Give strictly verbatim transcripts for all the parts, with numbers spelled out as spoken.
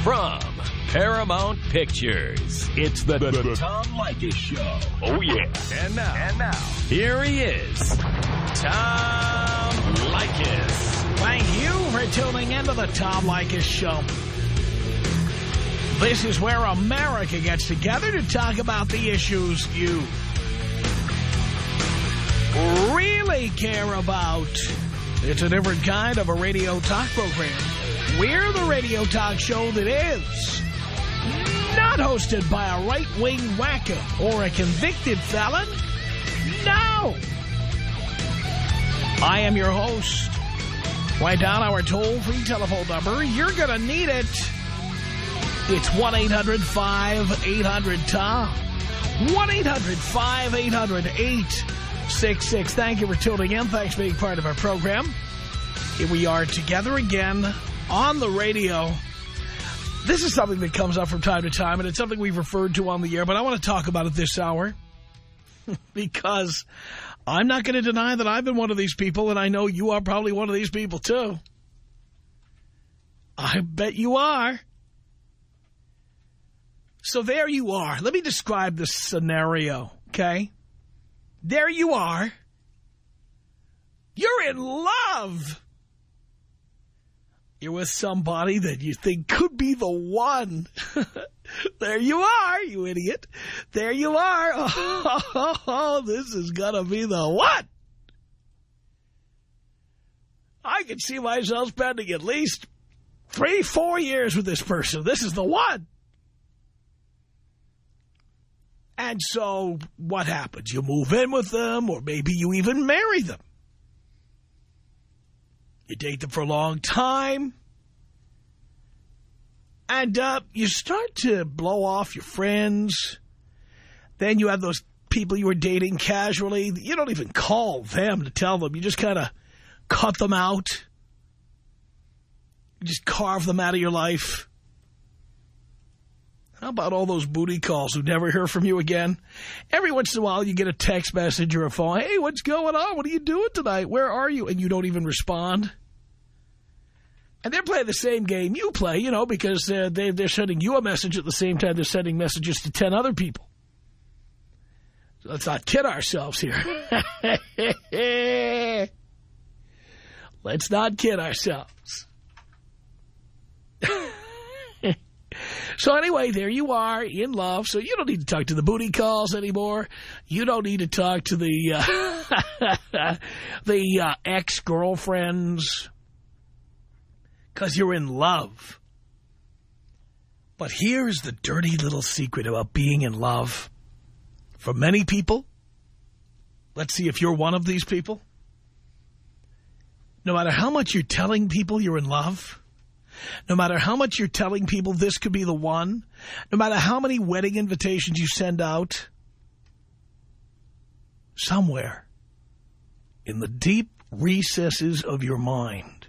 From Paramount Pictures, it's the, the, the Tom Leykis Show. Oh, yeah. And now, and now, here he is, Tom Leykis. Thank you for tuning into the Tom Leykis Show. This is where America gets together to talk about the issues you really care about. It's a different kind of a radio talk program. We're the radio talk show that is not hosted by a right-wing wacko or a convicted felon. No! I am your host. Write down our toll-free telephone number. You're going to need it. It's one eight hundred five eight hundred Tom. one eight hundred five eight hundred eight six six. Thank you for tuning in. Thanks for being part of our program. Here we are together again on the radio. This is something that comes up from time to time, and it's something we've referred to on the air, but I want to talk about it this hour because I'm not going to deny that I've been one of these people, and I know you are probably one of these people, too. I bet you are. So there you are. Let me describe this scenario, okay? There you are. You're in love. You're with somebody that you think could be the one. There you are, you idiot. There you are. Oh, oh, this is going to be the one. I can see myself spending at least three, four years with this person. This is the one. And so what happens? You move in with them, or maybe you even marry them. You date them for a long time. And uh, you start to blow off your friends. Then you have those people you were dating casually. You don't even call them to tell them. You just kind of cut them out. You just carve them out of your life. How about all those booty calls who never hear from you again? Every once in a while you get a text message or a phone. Hey, what's going on? What are you doing tonight? Where are you? And you don't even respond. And they're playing the same game you play, you know, because uh, they, they're sending you a message at the same time they're sending messages to ten other people. So let's not kid ourselves here. Let's not kid ourselves. So anyway, there you are in love. So you don't need to talk to the booty calls anymore. You don't need to talk to the uh, the uh, ex-girlfriends because you're in love. But here's the dirty little secret about being in love. For many people, let's see if you're one of these people. No matter how much you're telling people you're in love, no matter how much you're telling people this could be the one, no matter how many wedding invitations you send out, somewhere in the deep recesses of your mind,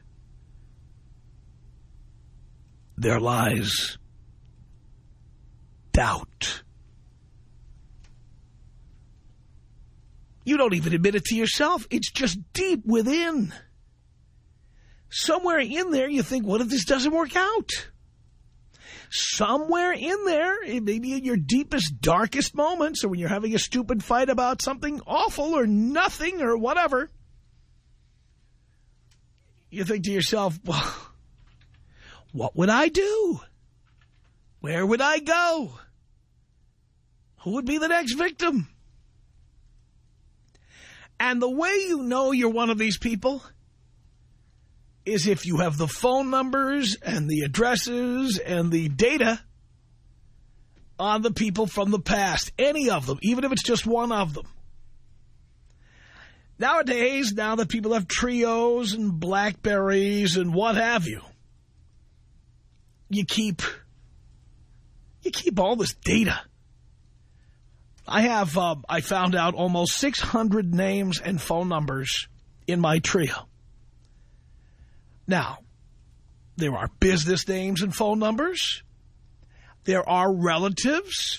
there lies doubt. You don't even admit it to yourself. It's just deep within. Somewhere in there, you think, what if this doesn't work out? Somewhere in there, maybe in your deepest, darkest moments, or when you're having a stupid fight about something awful or nothing or whatever, you think to yourself, well, what would I do? Where would I go? Who would be the next victim? And the way you know you're one of these people is if you have the phone numbers and the addresses and the data on the people from the past. Any of them, even if it's just one of them. Nowadays, now that people have Trios and Blackberries and what have you, you keep, you keep all this data. I have, uh, I found out almost six hundred names and phone numbers in my Trio. Now, there are business names and phone numbers. There are relatives.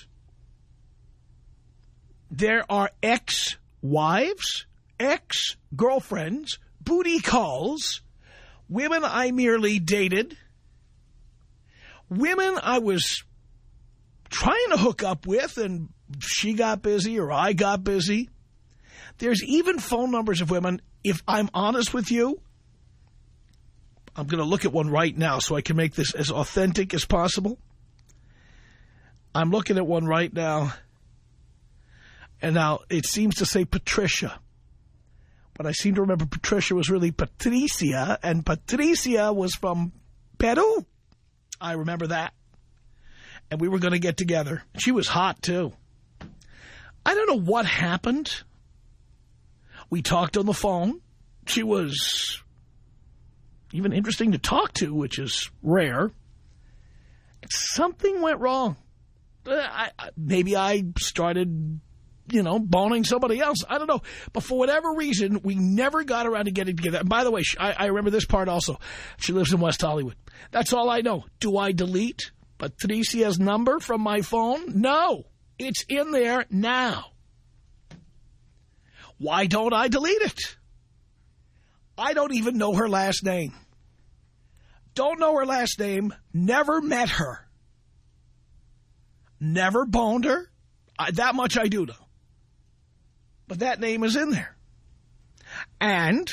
There are ex-wives, ex-girlfriends, booty calls, women I merely dated, women I was trying to hook up with and she got busy or I got busy. There's even phone numbers of women, if I'm honest with you, I'm going to look at one right now so I can make this as authentic as possible. I'm looking at one right now, and now it seems to say Patricia. But I seem to remember Patricia was really Patricia, and Patricia was from Peru. I remember that. And we were going to get together. She was hot, too. I don't know what happened. We talked on the phone. She was even interesting to talk to, which is rare. Something went wrong. I, I, maybe I started, you know, boning somebody else. I don't know. But for whatever reason, we never got around to getting together. And by the way, I, I remember this part also. She lives in West Hollywood. That's all I know. Do I delete Patricia's number from my phone? No. It's in there now. Why don't I delete it? I don't even know her last name. Don't know her last name. Never met her. Never boned her. I, that much I do know. But that name is in there. And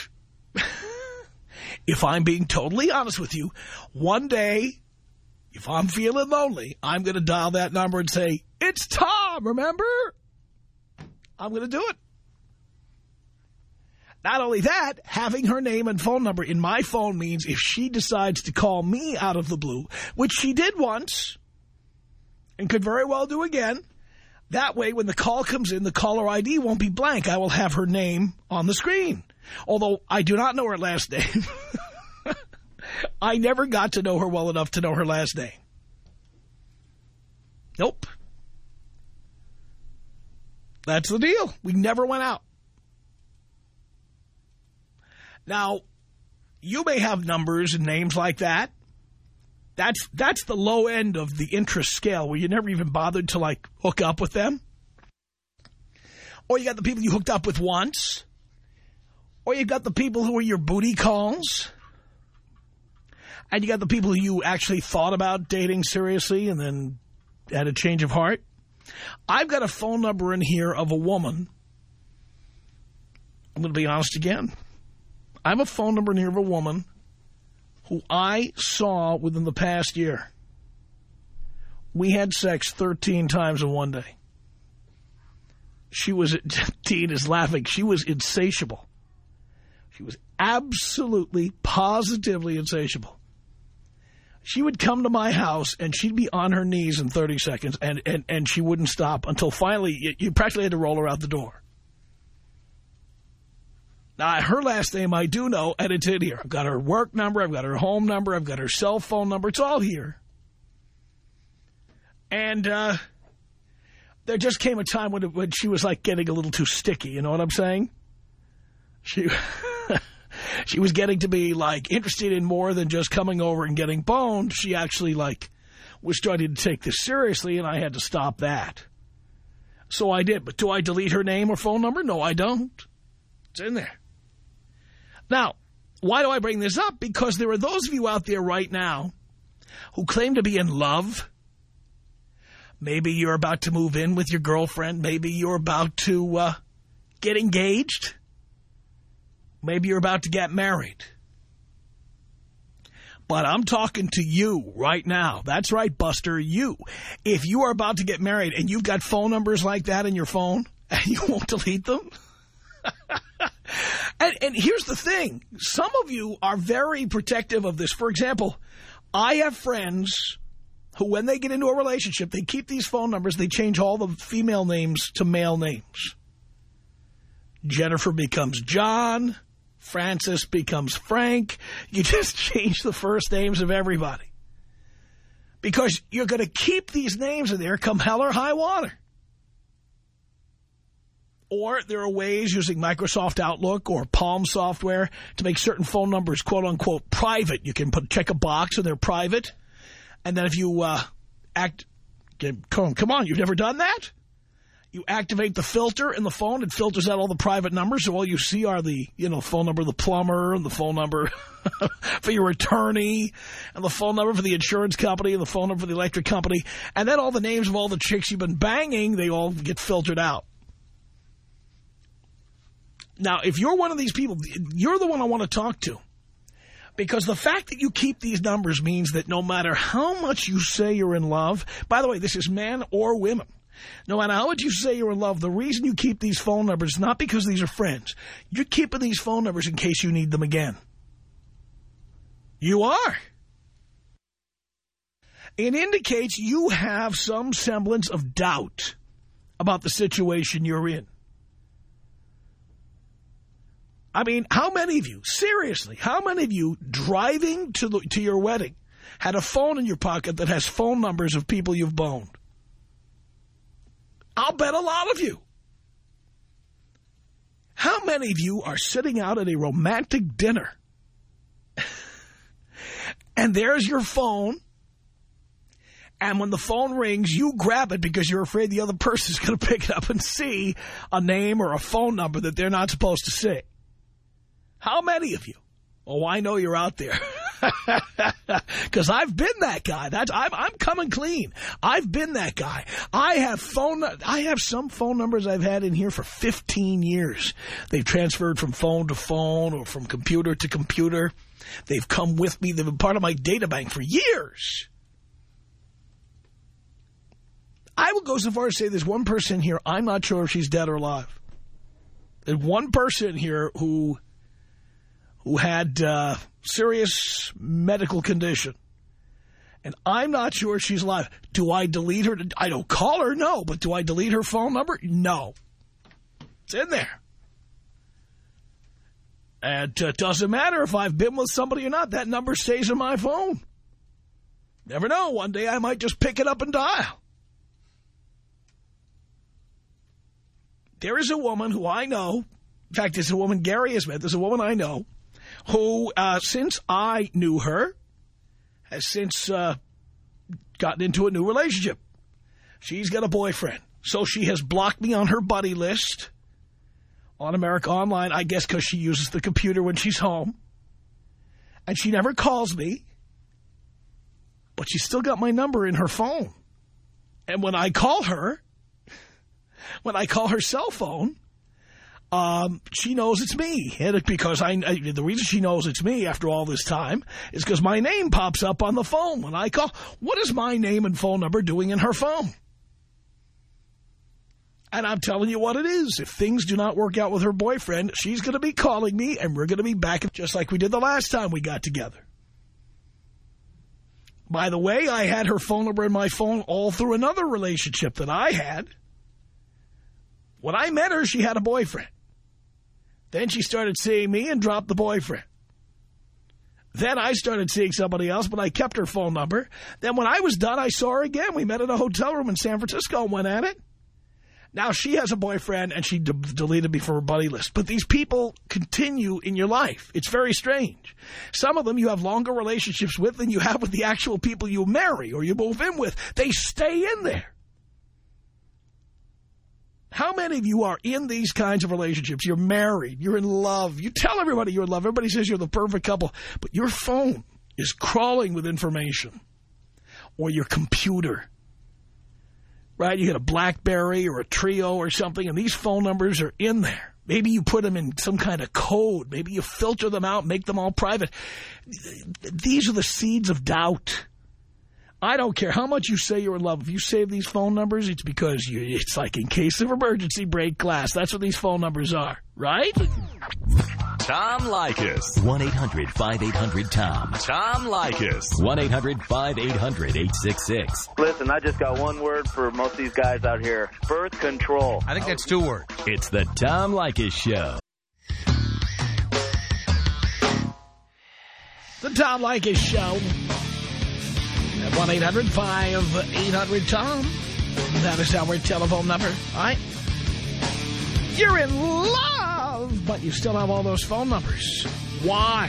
if I'm being totally honest with you, one day, if I'm feeling lonely, I'm going to dial that number and say, it's Tom, remember? I'm going to do it. Not only that, having her name and phone number in my phone means if she decides to call me out of the blue, which she did once and could very well do again, that way when the call comes in, the caller I D won't be blank. I will have her name on the screen. Although I do not know her last name. I never got to know her well enough to know her last name. Nope. That's the deal. We never went out. Now, you may have numbers and names like that. That's that's the low end of the interest scale where you never even bothered to, like, hook up with them. Or you got the people you hooked up with once. Or you got the people who are your booty calls. And you got the people who you actually thought about dating seriously and then had a change of heart. I've got a phone number in here of a woman. I'm going to be honest again. I have a phone number in here of a woman who I saw within the past year. We had sex thirteen times in one day. She was, Dean is laughing, she was insatiable. She was absolutely, positively insatiable. She would come to my house and she'd be on her knees in thirty seconds and, and, and she wouldn't stop until finally you, you practically had to roll her out the door. Now, her last name I do know, and it's in here. I've got her work number, I've got her home number, I've got her cell phone number. It's all here. And uh, there just came a time when, it, when she was, like, getting a little too sticky. You know what I'm saying? She, she was getting to be, like, interested in more than just coming over and getting boned. She actually, like, was starting to take this seriously, and I had to stop that. So I did. But do I delete her name or phone number? No, I don't. It's in there. Now, why do I bring this up? Because there are those of you out there right now who claim to be in love. Maybe you're about to move in with your girlfriend. Maybe you're about to uh, get engaged. Maybe you're about to get married. But I'm talking to you right now. That's right, Buster, you. If you are about to get married and you've got phone numbers like that in your phone and you won't delete them... And, and here's the thing. Some of you are very protective of this. For example, I have friends who, when they get into a relationship, they keep these phone numbers. They change all the female names to male names. Jennifer becomes John. Francis becomes Frank. You just change the first names of everybody. Because you're going to keep these names in there come hell or high water. Or there are ways using Microsoft Outlook or Palm software to make certain phone numbers, quote-unquote, private. You can put check a box and they're private. And then if you uh, act, come, come on, you've never done that? You activate the filter in the phone. It filters out all the private numbers. So all you see are the, you know, phone number of the plumber and the phone number for your attorney and the phone number for the insurance company and the phone number for the electric company. And then all the names of all the chicks you've been banging, they all get filtered out. Now, if you're one of these people, you're the one I want to talk to. Because the fact that you keep these numbers means that no matter how much you say you're in love, by the way, this is men or women, no matter how much you say you're in love, the reason you keep these phone numbers is not because these are friends. You're keeping these phone numbers in case you need them again. You are. It indicates you have some semblance of doubt about the situation you're in. I mean, how many of you, seriously, how many of you driving to the, to your wedding had a phone in your pocket that has phone numbers of people you've boned? I'll bet a lot of you. How many of you are sitting out at a romantic dinner and there's your phone, and when the phone rings, you grab it because you're afraid the other person's going to pick it up and see a name or a phone number that they're not supposed to see? How many of you? Oh, I know you're out there. Because I've been that guy. That's I'm, I'm coming clean. I've been that guy. I have phone. I have some phone numbers I've had in here for fifteen years. They've transferred from phone to phone or from computer to computer. They've come with me. They've been part of my data bank for years. I will go so far as to say there's one person here, I'm not sure if she's dead or alive. There's one person here who... who had uh, serious medical condition. And I'm not sure she's alive. Do I delete her? I don't call her, no. But do I delete her phone number? No. It's in there. And it uh, doesn't matter if I've been with somebody or not. That number stays in my phone. Never know. One day I might just pick it up and dial. There is a woman who I know. In fact, it's a woman Gary has met. There's a woman I know who, uh, since I knew her, has since uh, gotten into a new relationship. She's got a boyfriend. So she has blocked me on her buddy list on America Online, I guess because she uses the computer when she's home. And she never calls me, but she's still got my number in her phone. And when I call her, when I call her cell phone, Um, she knows it's me. And it, because I, I, the reason she knows it's me after all this time is because my name pops up on the phone when I call. What is my name and phone number doing in her phone? And I'm telling you what it is. If things do not work out with her boyfriend, she's going to be calling me, and we're going to be back just like we did the last time we got together. By the way, I had her phone number in my phone all through another relationship that I had. When I met her, she had a boyfriend. Then she started seeing me and dropped the boyfriend. Then I started seeing somebody else, but I kept her phone number. Then when I was done, I saw her again. We met in a hotel room in San Francisco and went at it. Now she has a boyfriend, and she de deleted me from her buddy list. But these people continue in your life. It's very strange. Some of them you have longer relationships with than you have with the actual people you marry or you move in with. They stay in there. How many of you are in these kinds of relationships? You're married. You're in love. You tell everybody you're in love. Everybody says you're the perfect couple. But your phone is crawling with information. Or your computer. Right? You get a BlackBerry or a Trio or something, and these phone numbers are in there. Maybe you put them in some kind of code. Maybe you filter them out, make them all private. These are the seeds of doubt. I don't care how much you say you're in love. If you save these phone numbers, it's because you, it's like in case of emergency, break glass. That's what these phone numbers are, right? Tom Leykis. one eight hundred five eight hundred Tom. Tom Leykis. one eight hundred five eight hundred eight six six. Listen, I just got one word for most of these guys out here. Birth control. I think that's two words. It's the Tom Leykis Show. The Tom Leykis Show. At one eight hundred five eight hundred Tom. That is our telephone number. All right? You're in love, but you still have all those phone numbers. Why?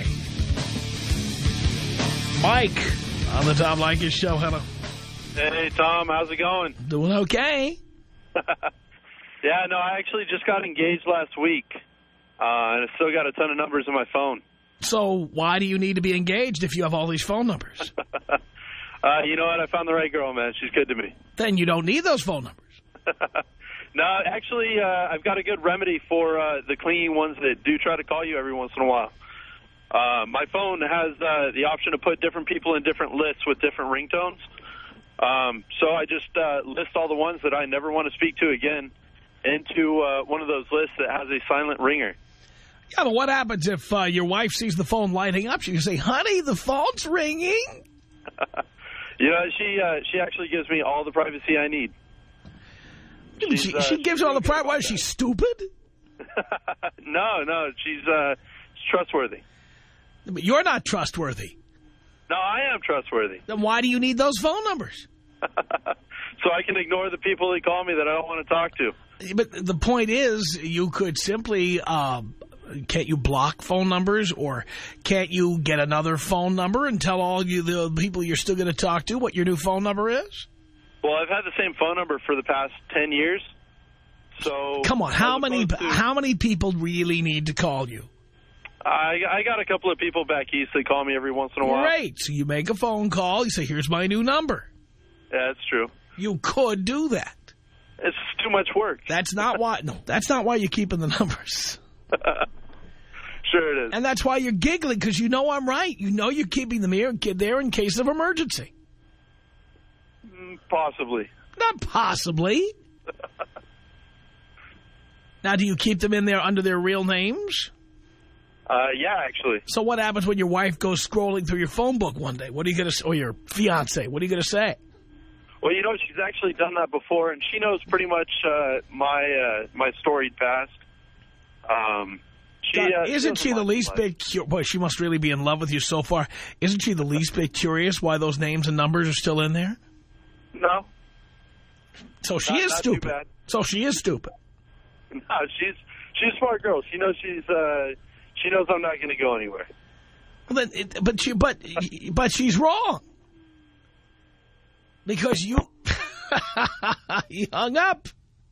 Mike on the Tom Leykis Show. Hello. Hey, Tom. How's it going? Doing okay. Yeah, no, I actually just got engaged last week, uh, and I still got a ton of numbers in my phone. So why do you need to be engaged if you have all these phone numbers? uh, you know what? I found the right girl, man. She's good to me. Then you don't need those phone numbers. No, actually, uh, I've got a good remedy for uh, the clingy ones that do try to call you every once in a while. Uh, my phone has uh, the option to put different people in different lists with different ringtones. Um, so I just uh, list all the ones that I never want to speak to again into uh, one of those lists that has a silent ringer. Yeah, but what happens if uh, your wife sees the phone lighting up? She can say, honey, the phone's ringing. You know, she uh, she actually gives me all the privacy I need. She's, she, uh, she gives you all the privacy? Why, is she stupid? no, no, she's, uh, she's trustworthy. But you're not trustworthy. No, I am trustworthy. Then why do you need those phone numbers? So I can ignore the people that call me that I don't want to talk to. But the point is, you could simply, um, can't you block phone numbers, or can't you get another phone number and tell all you the people you're still going to talk to what your new phone number is? Well, I've had the same phone number for the past ten years. So come on, how many to, how many people really need to call you? I, I got a couple of people back east that call me every once in a while. Great. So you make a phone call. You say, here's my new number. Yeah, that's true. You could do that. It's too much work. That's not why. No, that's not why you're keeping the numbers. Sure it is. And that's why you're giggling, because you know I'm right. You know you're keeping them here, there in case of emergency. Possibly. Not possibly. Now, do you keep them in there under their real names? Uh, yeah, actually. So what happens when your wife goes scrolling through your phone book one day? What are you going to, or your fiance, what are you going to say? Well, you know, she's actually done that before, and she knows pretty much uh, my uh, my storied past. Um, she God, uh, isn't she, she the least life. bit curious? Boy, she must really be in love with you so far. Isn't she the least bit curious why those names and numbers are still in there? No. So she not, is not stupid. Too bad. So she is stupid. No, she's she's a smart girl. She knows she's uh, she knows I'm not going to go anywhere. Well, then, it, but she, but but she's wrong, because you he hung up.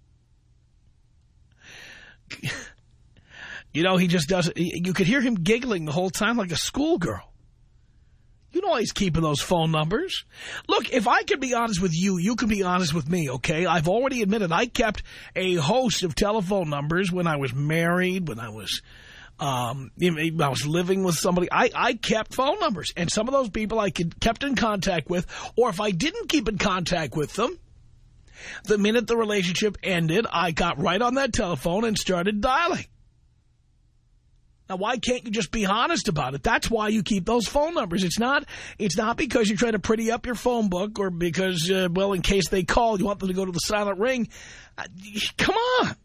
You know, he just doesn't. You could hear him giggling the whole time like a schoolgirl. You know he's keeping those phone numbers. Look, if I could be honest with you, you can be honest with me, okay? I've already admitted I kept a host of telephone numbers when I was married, when I was um, I was living with somebody. I, I kept phone numbers, and some of those people I could, kept in contact with, or if I didn't keep in contact with them, the minute the relationship ended, I got right on that telephone and started dialing. Now, why can't you just be honest about it? That's why you keep those phone numbers. It's not It's not because you're trying to pretty up your phone book, or because, uh, well, in case they call, you want them to go to the silent ring. Uh, come on.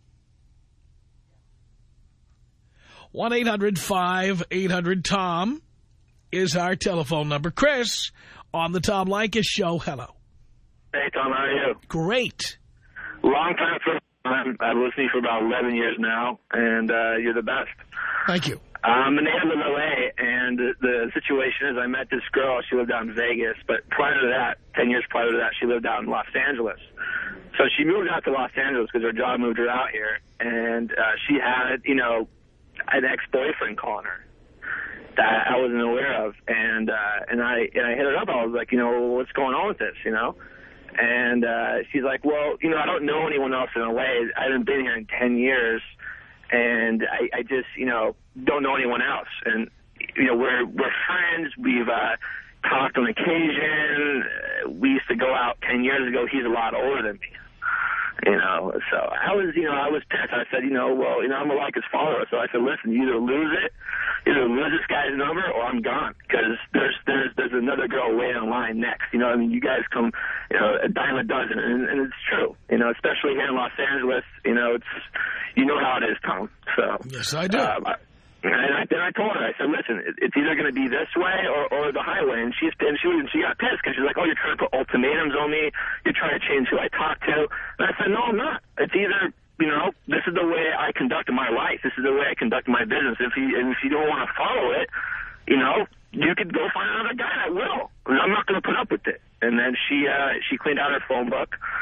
one eight hundred five eight hundred Tom is our telephone number. Chris, on the Tom Leykis Show. Hello. Hey, Tom, how are you? Great. Long time for time. I've listened to you for about eleven years now, and uh, you're the best. Thank you. I'm a native of L A, and the, the situation is I met this girl. She lived out in Vegas, but prior to that, ten years prior to that, she lived out in Los Angeles. So she moved out to Los Angeles because her job moved her out here, and uh, she had, you know, an ex-boyfriend calling her that I wasn't aware of, and uh, and I and I hit her up. I was like, you know, what's going on with this, you know? And uh, she's like, well, you know, I don't know anyone else in L A. I haven't been here in ten years, and I, I just, you know, don't know anyone else. And, you know, we're we're friends. We've uh, talked on occasion. We used to go out ten years ago. He's a lot older than me, you know. So I was, you know, I was pissed. I said, you know, well, you know, I'm a Leykis follower. So I said, listen, you either lose it, either lose this guy's number, or I'm gone, because there's there's there's another girl waiting in line next. You know, I mean, you guys come, you know, a dime a dozen, and, and it's true. You know, especially here in Los Angeles. You know, it's you know how it is, Tom. So yes, I do. Um, I, and I, then I told her, I said, listen, it's either going to be this way or, or the highway. And she and she and she got pissed because she's like, oh, you're trying to put ultimatums on me. You're trying to change who I talk to. And I said, no, I'm not. It's either, you know, this is the way I conduct my life. This is the way I conduct my business. If you, and if you don't want to follow it, you know, you could go find another guy that will. And I'm not going to put up with it. And then she uh, she cleaned out her phone book.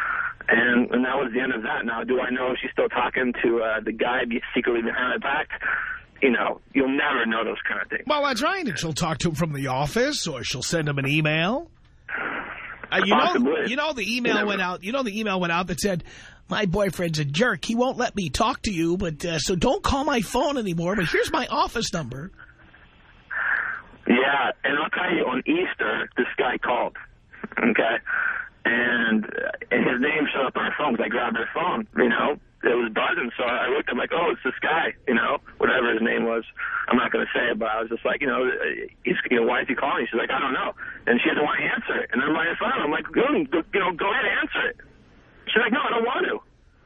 And, and that was the end of that. Now, do I know if she's still talking to uh, the guy secretly behind my back? You know, you'll never know those kind of things. Well, that's right. And she'll talk to him from the office, or she'll send him an email. Uh, you know, you know the email went out. You know the email went out that said, "My boyfriend's a jerk. He won't let me talk to you, but uh, so don't call my phone anymore. But here's my office number." Yeah, and I'll tell you, on Easter, this guy called. Okay, and, uh, and his name showed up on her phone because I grabbed her phone. You know, it was buzzing, so I looked. I'm like, "Oh, it's this guy." You know, whatever his name was. I'm not going to say it, but I was just like, you know, he's, you know, why is he calling? She's like, "I don't know," and she doesn't want to answer it. And I'm on the phone. I'm like, go, you know, go ahead and answer it. She's like, "No, I don't want to."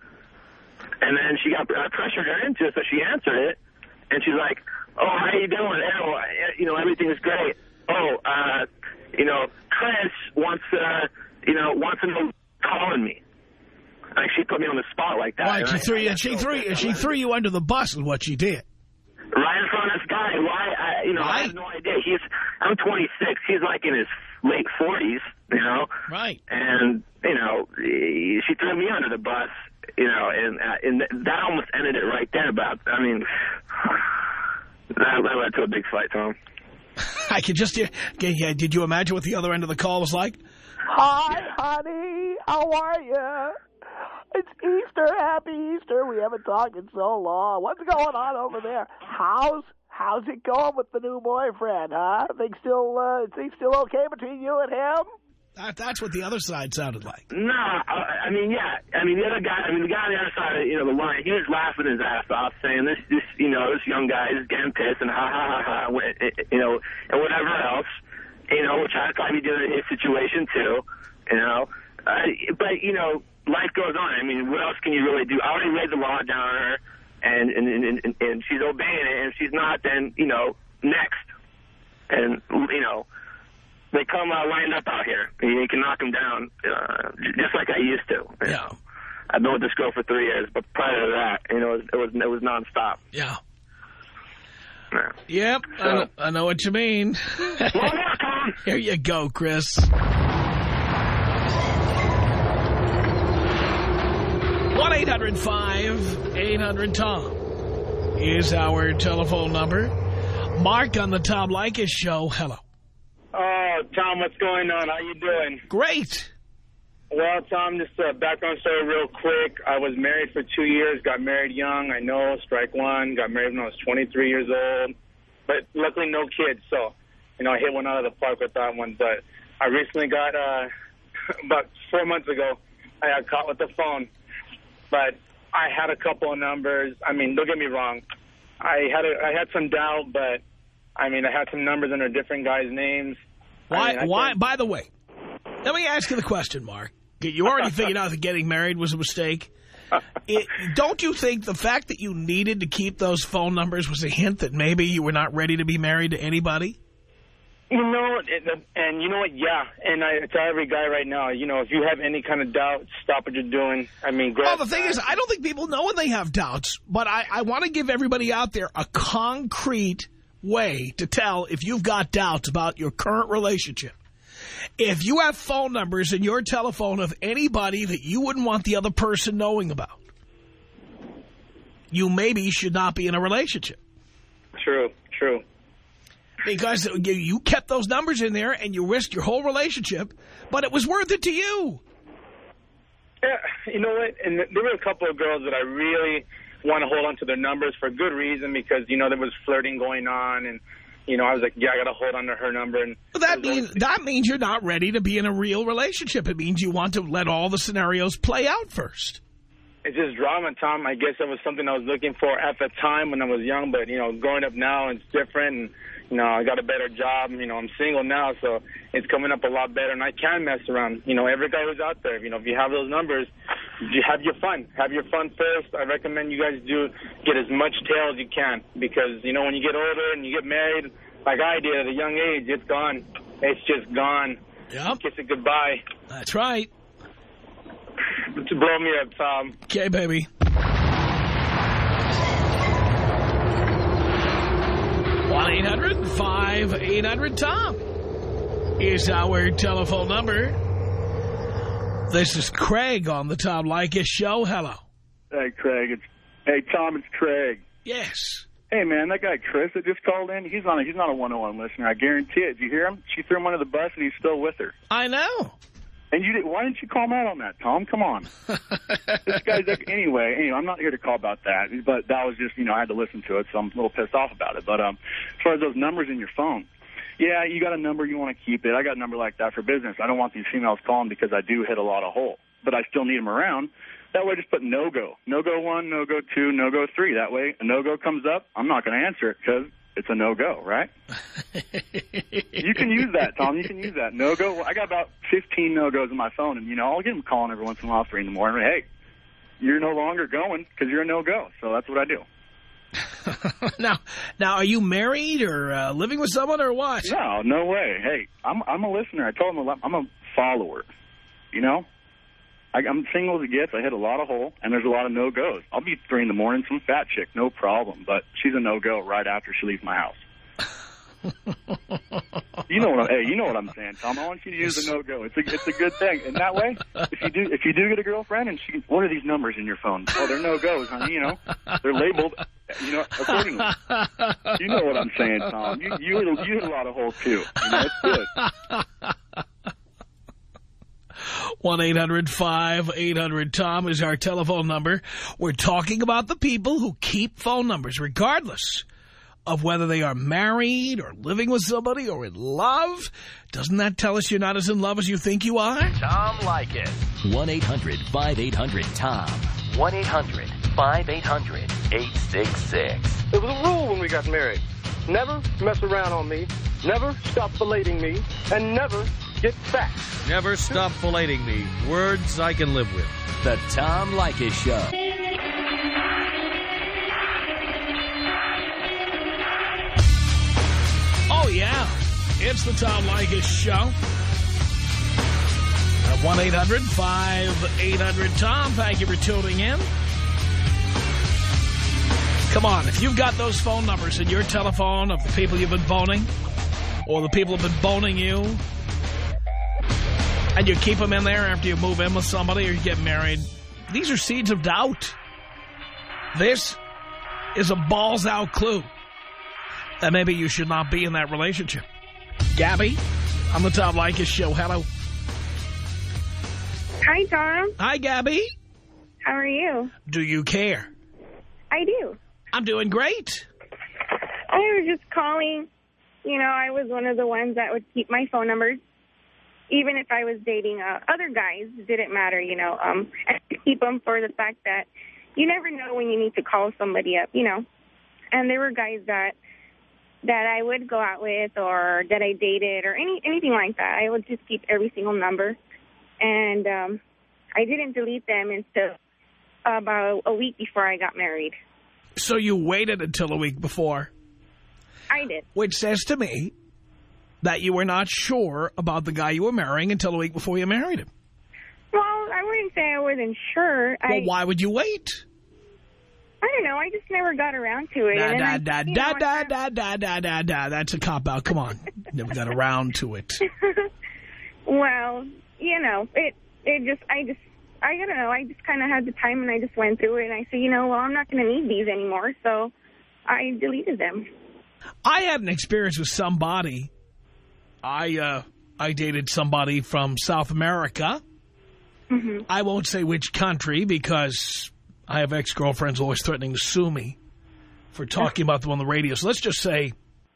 And then she got I pressured her into it, so she answered it, and she's like, "Oh, how you doing? Oh, you know, everything is great. Oh, uh, you know, Chris wants, uh, you know, wants to know calling me." Like, she put me on the spot like that. Right, she I, threw you. I, She I, threw you. She threw you under the bus, is what she did. Right in front of this guy. Why? I, you know, right. I have no idea. He's. I'm twenty-six. He's like in his late forties. You know. Right. And you know, she threw me under the bus. You know, and uh, and that almost ended it right there. But I mean, that, that led to a big fight, Tom. I could just hear. Yeah, did you imagine what the other end of the call was like? Hi, honey. How are you? It's Easter. Happy Easter. We haven't talked in so long. What's going on over there? How's how's it going with the new boyfriend, huh? Things still uh, things still okay between you and him? That, that's what the other side sounded like. Nah, I, I mean, yeah. I mean, the other guy, I mean, the guy on the other side of, you know, the line, he was laughing his ass off, saying this, this, you know, this young guy is getting pissed and ha, ha, ha, ha, you know, and whatever else, you know, which I'd probably do in his situation, too, you know. Uh, but, you know, life goes on. I mean, what else can you really do? I already laid the law down on her, and, and, and, and, and she's obeying it, and if she's not, then, you know, next. And, you know, they come uh, lined up out here. You can knock them down uh, just like I used to. Yeah. Know? I've been with this girl for three years, but prior to that, you know, it was it was, it was nonstop. Yeah. yeah. Yep, So, I, know, I know what you mean. Well, yeah, Tom. Here you go, Chris. one eight hundred five eight hundred Tom is our telephone number. Mark on the Tom Leykis show. Hello. Oh, Tom, what's going on? How you doing? Great. Well, Tom, just a background story real quick. I was married for two years, got married young. I know, strike one. Got married when I was twenty-three years old. But luckily no kids, so, you know, I hit one out of the park with that one. But I recently got, uh, about four months ago, I got caught with the phone. But I had a couple of numbers. I mean, don't get me wrong. I had a, I had some doubt, but, I mean, I had some numbers under different guys' names. Why? I mean, I why? can't... By the way, let me ask you the question, Mark. You already figured out that getting married was a mistake. It, don't you think the fact that you needed to keep those phone numbers was a hint that maybe you were not ready to be married to anybody? You know, and you know what, yeah, and I tell every guy right now, you know, if you have any kind of doubt, stop what you're doing. I mean, well, the thing is, I don't think people know when they have doubts, but I, I want to give everybody out there a concrete way to tell if you've got doubts about your current relationship. If you have phone numbers in your telephone of anybody that you wouldn't want the other person knowing about, you maybe should not be in a relationship. True, true. Because you kept those numbers in there and you risked your whole relationship, but it was worth it to you. Yeah, you know what? And there were a couple of girls that I really want to hold on to their numbers for good reason because, you know, there was flirting going on and, you know, I was like, yeah, I got to hold on to her number. And well, that means that means you're not ready to be in a real relationship. It means you want to let all the scenarios play out first. It's just drama, Tom. I guess it was something I was looking for at the time when I was young. But, you know, growing up now, it's different. And, you know, I got a better job. You know, I'm single now, so it's coming up a lot better. And I can mess around. You know, every guy who's out there, you know, if you have those numbers, you have your fun. Have your fun first. I recommend you guys do get as much tail as you can. Because, you know, when you get older and you get married, like I did at a young age, it's gone. It's just gone. Yep. Kiss it goodbye. That's right. To blow me up, Tom. Okay, baby. one eight hundred five eight hundred Tom is our telephone number. This is Craig on the Tom Leykis Show. Hello. Hey, Craig. It's, hey, Tom, it's Craig. Yes. Hey, man, that guy Chris that just called in, he's not a, he's not a one oh one listener. I guarantee it. Did you hear him? She threw him under the bus, and he's still with her. I know. And you did, why didn't you call him out on that, Tom? Come on. This guy's like, anyway, anyway, I'm not here to call about that, but that was just, you know, I had to listen to it, so I'm a little pissed off about it. But um, as far as those numbers in your phone, yeah, you got a number, you want to keep it. I got a number like that for business. I don't want these females calling because I do hit a lot of hole, but I still need them around. That way, just put no-go. No-go one, no-go two, no-go three. That way, a no-go comes up, I'm not going to answer it because it's a no-go, right? You can use that, Tom. You can use that. No-go. I got about fifteen no-goes on my phone, and, you know, I'll get them calling every once in a while, three in the morning. Hey, you're no longer going because you're a no-go, so that's what I do. now, now, are you married or uh, living with someone or what? No, no way. Hey, I'm I'm a listener. I told him I'm a follower, you know? I, I'm single as it gets. I hit a lot of hole, and there's a lot of no-goes. I'll be three in the morning, some fat chick, no problem. But she's a no-go right after she leaves my house. You know what? I'm, hey, you know what I'm saying, Tom. I want you to use the no-go. It's a it's a good thing. And that way, if you do if you do get a girlfriend, and she, what are these numbers in your phone? Oh, they're no-goes, honey. You know, they're labeled, you know, accordingly. You know what I'm saying, Tom. You you hit, you hit a lot of holes too. You know, it's good. one eight hundred five eight hundred Tom is our telephone number. We're talking about the people who keep phone numbers, regardless of whether they are married or living with somebody or in love. Doesn't that tell us you're not as in love as you think you are? Tom Leykis. one eight hundred five eight hundred Tom. one eight hundred five eight hundred eight six six. It was a rule when we got married. Never mess around on me. Never stop filleting me. And never get fat. Never stop filleting me. Words I can live with. The Tom Leykis Show. Oh, yeah. It's the Tom Leykis Show. At one eight hundred five eight hundred Tom. Thank you for tuning in. Come on, if you've got those phone numbers in your telephone of the people you've been boning, or the people who've been boning you, and you keep them in there after you move in with somebody or you get married, these are seeds of doubt. This is a balls-out clue that maybe you should not be in that relationship. Gabby, on the Tom Leykis Show. Hello. Hi, Tom. Hi, Gabby. How are you? Do you care? I do. I'm doing great. I was just calling. You know, I was one of the ones that would keep my phone numbers. Even if I was dating uh, other guys, it didn't matter, you know. Um, I keep them for the fact that you never know when you need to call somebody up, you know. And there were guys that that I would go out with or that I dated or any anything like that. I would just keep every single number. And um, I didn't delete them until about a week before I got married. So you waited until a week before? I did. Which says to me that you were not sure about the guy you were marrying until a week before you married him. Well, I wouldn't say I wasn't sure. Well, I, why would you wait? I don't know. I just never got around to it. Da, and da, I, da, da, da, da, da, da, da, da. That's a cop-out. Come on. Never got around to it. Well, you know, it it just, I just, I don't know. I just kind of had the time and I just went through it. And I said, you know, well, I'm not going to need these anymore. So I deleted them. I had an experience with somebody. I, uh, I dated somebody from South America. Mm-hmm. I won't say which country because I have ex-girlfriends always threatening to sue me for talking about them on the radio. So let's just say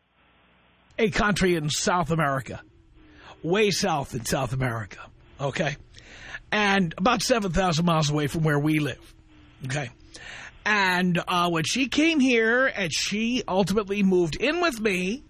a country in South America, way south in South America, okay? And about seven thousand miles away from where we live, okay? And uh, when she came here and she ultimately moved in with me,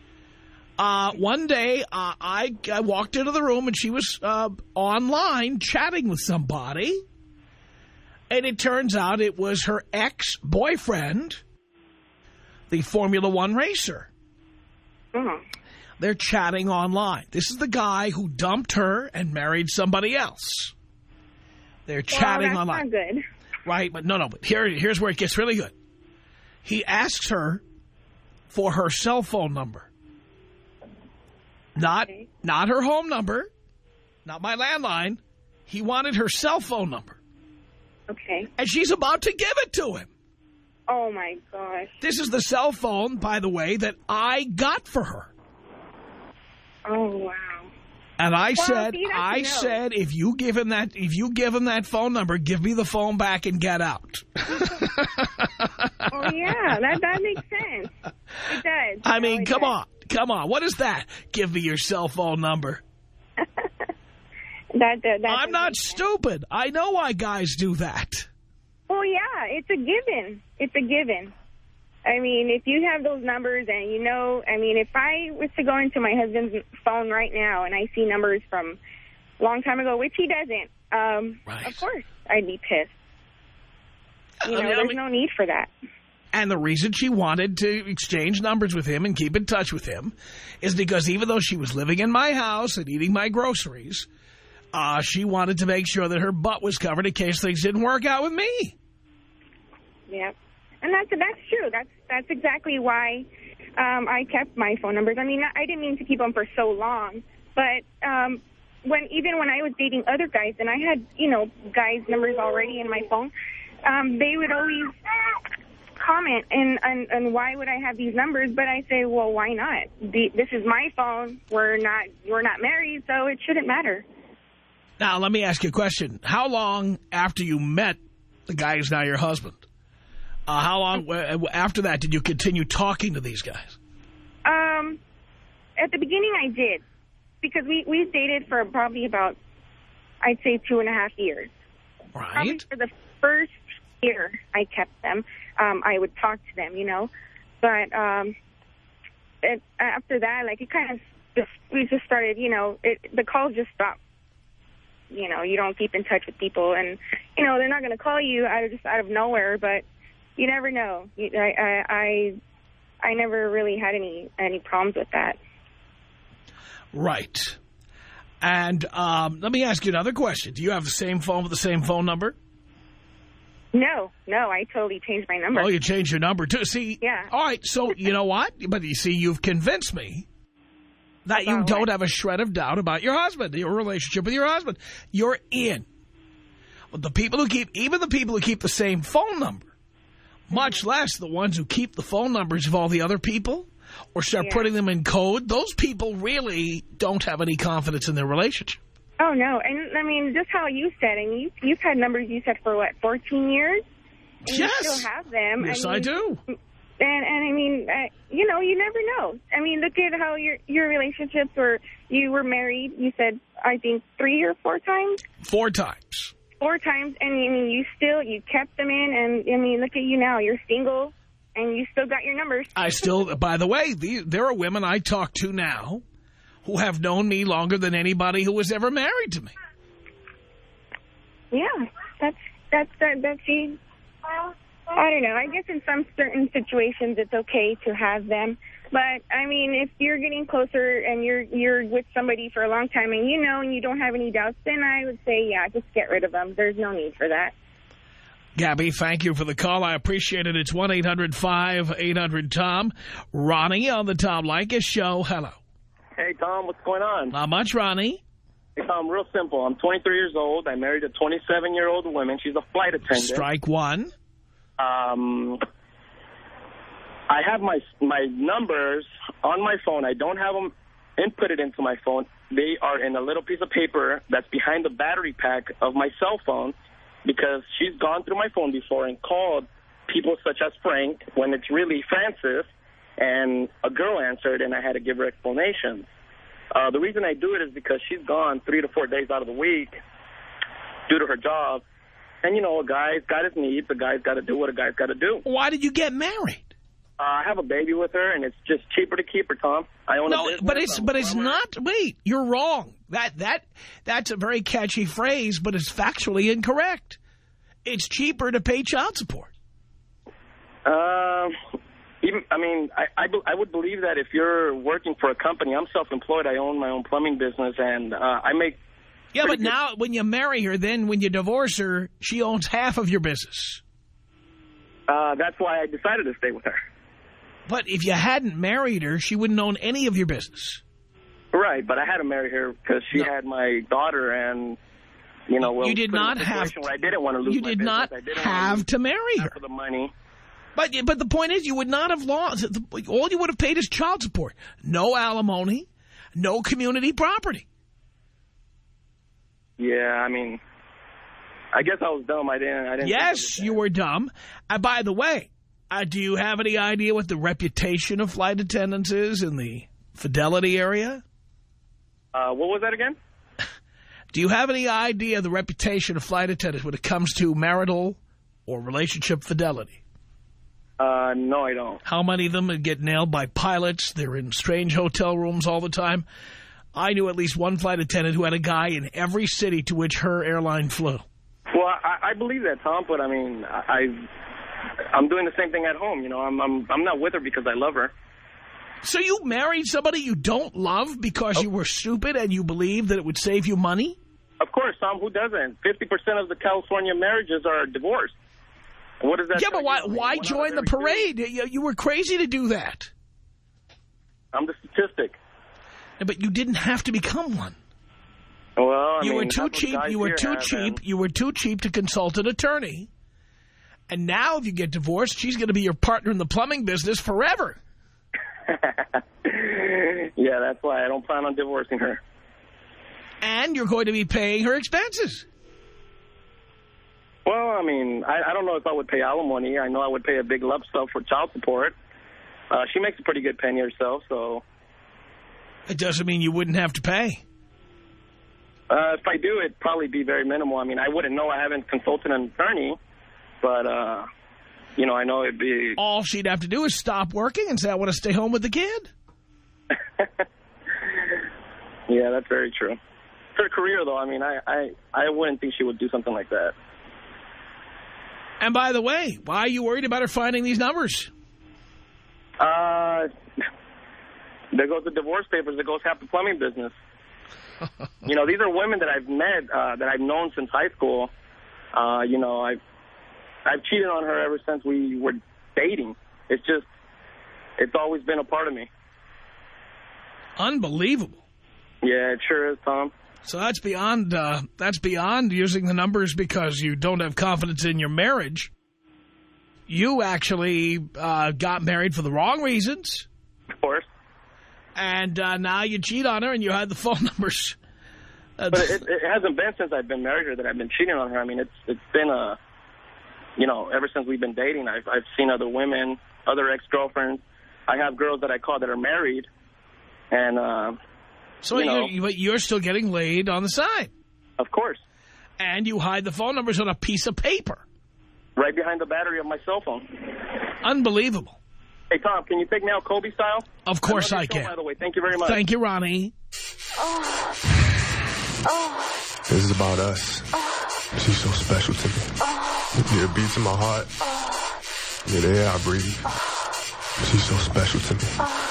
uh, one day uh, I, I walked into the room and she was uh, online chatting with somebody. And it turns out it was her ex-boyfriend, the Formula One racer. Mm-hmm. They're chatting online. This is the guy who dumped her and married somebody else. They're chatting well, that's online. Not good. Right, but no, no. But here, here's where it gets really good. He asks her for her cell phone number. Not, okay. not her home number, not my landline, He wanted her cell phone number. Okay. And she's about to give it to him. Oh, my gosh. This is the cell phone, by the way, that I got for her. Oh, wow. And I well, said, see, I said, if you give him that, if you give him that phone number, give me the phone back and get out. Oh, yeah, that, that makes sense. It does. I mean, it come does. on. Come on. What is that? Give me your cell phone number. that, that, that I'm not stupid. I know why guys do that. Well, yeah, it's a given. It's a given. I mean, if you have those numbers and you know, I mean, if I was to go into my husband's phone right now and I see numbers from a long time ago, which he doesn't, um, right. of course I'd be pissed. You know, I mean, there's I mean, no need for that. And the reason she wanted to exchange numbers with him and keep in touch with him is because even though she was living in my house and eating my groceries, uh, she wanted to make sure that her butt was covered in case things didn't work out with me. Yeah. And that's that's true. That's that's exactly why um, I kept my phone numbers. I mean, I didn't mean to keep them for so long, but um, when even when I was dating other guys, and I had you know guys' numbers already in my phone, um, they would always comment and, and and why would I have these numbers? But I say, well, why not? The, this is my phone. We're not we're not married, so it shouldn't matter. Now, let me ask you a question. How long after you met the guy who's now your husband? Uh, how long uh, after that did you continue talking to these guys? Um, at the beginning I did, because we, we dated for probably about, I'd say, two and a half years. Right. Probably for the first year I kept them. Um, I would talk to them, you know. But um, it, after that, like, it kind of just, we just started, you know, it, the calls just stopped. You know, you don't keep in touch with people. And, you know, they're not going to call you out of just out of nowhere, but you never know. I, I, I, I never really had any, any problems with that. Right. And um, let me ask you another question. Do you have the same phone with the same phone number? No, no, I totally changed my number. Oh, you changed your number too. See, yeah. All right, so you know what? But you see, you've convinced me that about you don't what? have a shred of doubt about your husband, your relationship with your husband. You're in. But the people who keep, even the people who keep the same phone number, much less the ones who keep the phone numbers of all the other people or start yeah. putting them in code, those people really don't have any confidence in their relationship. Oh, no. And, I mean, just how you said, I mean, you, you've had numbers you said for, what, fourteen years? And yes. you still have them. Yes, I, mean, I do. And, and I mean, uh, you know, you never know. I mean, look at how your your relationships were. You were married, you said, I think, three or four times? Four times. Four times, and I mean, you still, you kept them in, and I mean, look at you now. You're single, and you still got your numbers. I still, by the way, the, there are women I talk to now who have known me longer than anybody who was ever married to me. Yeah, that's, that's, that, that's, see, I don't know. I guess in some certain situations it's okay to have them. But, I mean, if you're getting closer and you're you're with somebody for a long time and you know and you don't have any doubts, then I would say, yeah, just get rid of them. There's no need for that. Gabby, thank you for the call. I appreciate it. It's one eight hundred five eight hundred Tom. Ronnie on the Tom Leykis Show. Hello. Hey, Tom, what's going on? Not much, Ronnie. Hey, Tom, real simple. I'm twenty-three years old. I married a twenty-seven-year-old woman. She's a flight attendant. Strike one. Um... I have my my numbers on my phone. I don't have them inputted into my phone. They are in a little piece of paper that's behind the battery pack of my cell phone because she's gone through my phone before and called people such as Frank when it's really Francis, and a girl answered, and I had to give her explanations. Uh, the reason I do it is because she's gone three to four days out of the week due to her job. And, you know, a guy's got his needs. A guy's got to do what a guy's got to do. Why did you get married? Uh, I have a baby with her, and it's just cheaper to keep her, Tom. I own no, a business. but it's I'm but it's farmer. not. Wait, you're wrong. That that that's a very catchy phrase, but it's factually incorrect. It's cheaper to pay child support. Uh, even I mean, I, I I would believe that if you're working for a company, I'm self-employed. I own my own plumbing business, and uh, I make. Yeah, but now when you marry her, then when you divorce her, she owns half of your business. Uh, that's why I decided to stay with her. But if you hadn't married her, she wouldn't own any of your business. Right, but I had to marry her because she no. had my daughter, and you know, well, you did not have where I didn't want to lose you my did business. not I didn't have to marry her for the money. But but the point is, you would not have lost. All you would have paid is child support, no alimony, no community property. Yeah, I mean, I guess I was dumb. I didn't. I didn't. Yes, you were dumb. And by the way, uh, do you have any idea what the reputation of flight attendants is in the Fidelity area? Uh, what was that again? Do you have any idea the reputation of flight attendants when it comes to marital or relationship fidelity? Uh, no, I don't. How many of them get nailed by pilots? They're in strange hotel rooms all the time. I knew at least one flight attendant who had a guy in every city to which her airline flew. Well, I, I believe that, Tom, but I mean, I, I'm doing the same thing at home. You know, I'm, I'm, I'm not with her because I love her. So you married somebody you don't love because oh. you were stupid and you believed that it would save you money? Of course, Tom. Who doesn't? fifty percent of the California marriages are divorced. What does that? Yeah, but why, why join the parade? You, you were crazy to do that. I'm the statistic. Yeah, but you didn't have to become one. Well, I you mean, were too cheap. You were too cheap. You were too cheap to consult an attorney. And now, if you get divorced, she's going to be your partner in the plumbing business forever. Yeah, that's why I don't plan on divorcing her. And you're going to be paying her expenses. Well, I mean, I, I don't know if I would pay alimony. I know I would pay a big lump sum for child support. Uh, she makes a pretty good penny herself, so... It doesn't mean you wouldn't have to pay. Uh, if I do, it'd probably be very minimal. I mean, I wouldn't know. I haven't consulted an attorney, but, uh, you know, I know it'd be... All she'd have to do is stop working and say, I want to stay home with the kid. Yeah, that's very true. Her career, though, I mean, I, I, I wouldn't think she would do something like that. And by the way, why are you worried about her finding these numbers? Uh, there goes the divorce papers. There goes half the plumbing business. You know, these are women that I've met, uh, that I've known since high school. Uh, you know, I've, I've cheated on her ever since we were dating. It's just, it's always been a part of me. Unbelievable. Yeah, it sure is, Tom. So that's beyond, uh, that's beyond using the numbers because you don't have confidence in your marriage. You actually uh, got married for the wrong reasons. Of course. And uh, now you cheat on her and you had the phone numbers. Uh, but it, it hasn't been since I've been married her that I've been cheating on her. I mean, it's it's been, a, you know, ever since we've been dating, I've, I've seen other women, other ex-girlfriends. I have girls that I call that are married. And, uh, so you know, you're, you're still getting laid on the side. Of course. And you hide the phone numbers on a piece of paper. Right behind the battery of my cell phone. Unbelievable. Hey, Tom, can you take me out Kobe style? Of course I, I show, can. By the way, thank you very much. Thank you, Ronnie. Oh. Oh. This is about us. Oh. She's so special to me. Oh. Yeah, it beats in my heart. Oh. Yeah, the air I breathe. Oh. She's so special to me. Oh.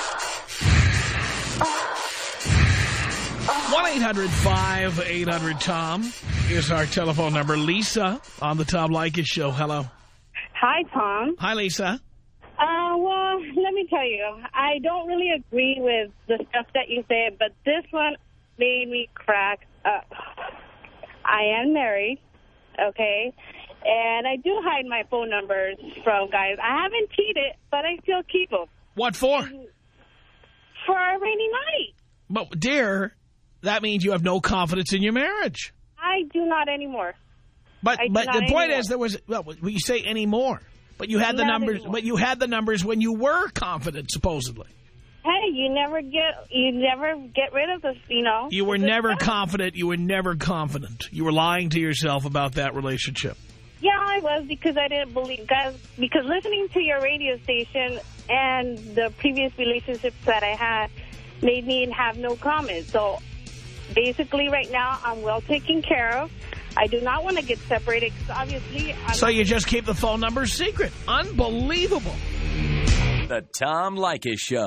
one eight hundred five eight hundred Tom is our telephone number. Lisa on the Tom Leykis Show. Hello. Hi, Tom. Hi, Lisa. Uh, well, let me tell you, I don't really agree with the stuff that you said, but this one made me crack up. I am married, okay, and I do hide my phone numbers from guys. I haven't cheated, but I still keep them. What for? For a rainy night. But, dear, that means you have no confidence in your marriage. I do not anymore. But I but the point anymore. is, there was, well, you say anymore. But you had the Not numbers. anymore. But you had the numbers when you were confident, supposedly. Hey, you never get you never get rid of this, you know. You were never confident. You were never confident. You were lying to yourself about that relationship. Yeah, I was because I didn't believe guys. Because listening to your radio station and the previous relationships that I had made me have no comments. So basically, right now I'm well taken care of. I do not want to get separated because obviously... I'm so you just keep the phone numbers secret. Unbelievable. The Tom Leykis Show.